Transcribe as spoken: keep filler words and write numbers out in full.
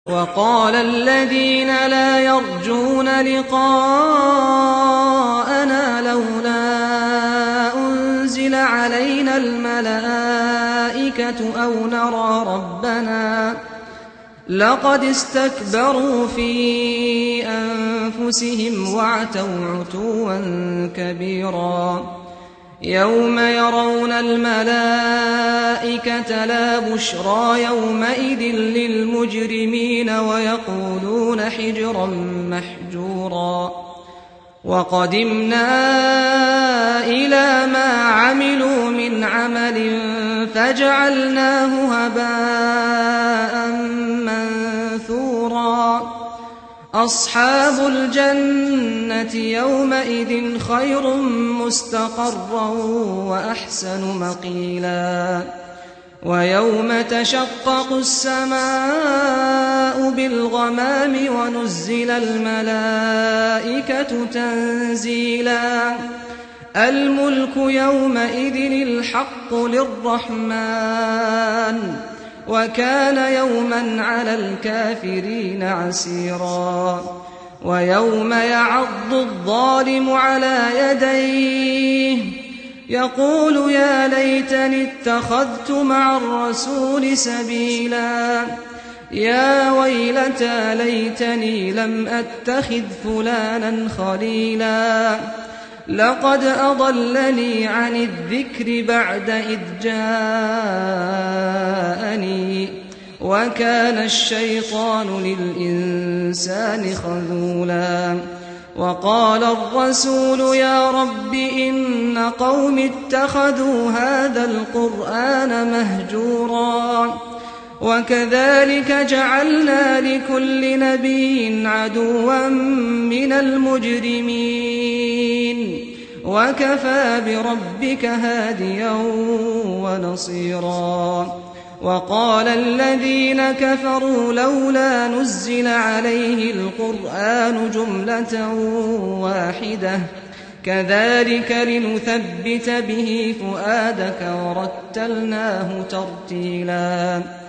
وقال الذين لا يرجون لقاءنا لولا أنزل علينا الملائكة أو نرى ربنا لقد استكبروا في أنفسهم وعتوا عتوا كبيرا يوم يرون الملائكة لا بشرى يومئذ للمجرمين ويقولون حجرا محجورا وقدمنا إلى ما عملوا من عمل فجعلناه هباء منثورا أصحاب الجنة يومئذ خير مستقرا وأحسن مقيلا ويوم تشقق السماء بالغمام ونزل الملائكة تنزيلا الملك يومئذ الحق للرحمن وكان يوما على الكافرين عسيرا ويوم يعض الظالم على يديه يقول يا ليتني اتخذت مع الرسول سبيلا يا ويلتى ليتني لم أتخذ فلانا خليلا لقد أضلني عن الذكر بعد إذ جاءني وكان الشيطان للإنسان خذولا وقال الرسول يا رب إن قوم اتخذوا هذا القرآن مهجورا وكذلك جعلنا لكل نبي عدوا من المجرمين وكفى بربك هاديا ونصيرا وقال الذين كفروا لولا نزل عليه القرآن جملة واحدة كذلك لنثبت به فؤادك ورتلناه ترتيلا